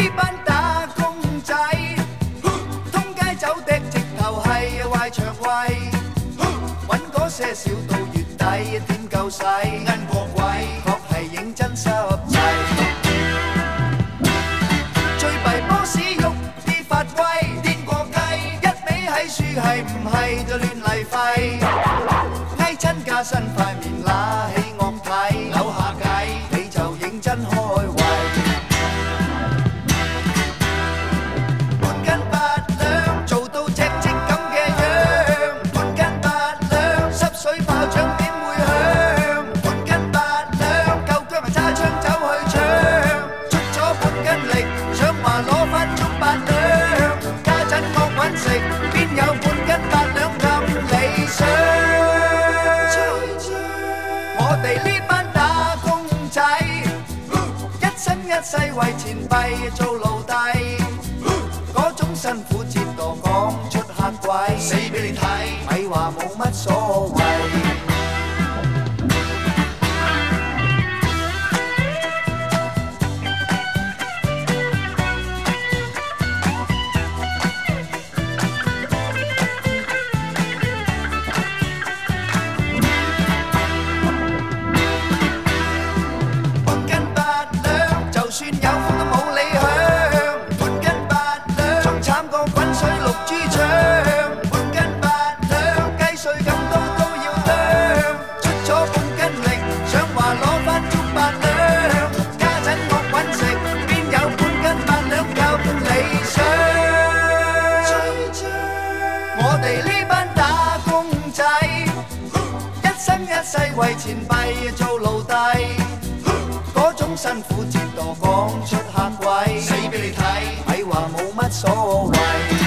呢班打工仔，通街走的直頭係壞腸胃，揾嗰些少到月底，點夠使？銀過鬼，確係認真濕滯。最弊波士喐啲發威，癲過雞，一味喺樹係唔係就亂嚟廢，挨親加身塊面揦起惡睇，扭下計你就認真開胃。半斤八兩做到隻隻咁嘅樣，半斤八兩濕水炮仗點會響？半斤八兩夠姜咪揸槍走去搶，出咗半斤力想話攞返足八兩，家陣惡揾食邊有半斤八兩咁理想？我哋呢班打工仔，一生一世為錢幣做奴隸，嗰種辛苦折墮講出嚇鬼，死俾你睇，咪話冇乜所謂。半斤八兩，就算有風都冇理響。半斤八兩，仲慘過滾水淥豬腸。半斤八兩，雞碎咁多都要啄。出咗半斤力，想話攞返足八兩。家陣惡揾食，邊有半斤八兩咁理想？我哋呢班打工仔，一生一世為錢幣做奴隸，嗰種辛苦折墮講出嚇鬼，死俾你睇，咪話冇乜所謂。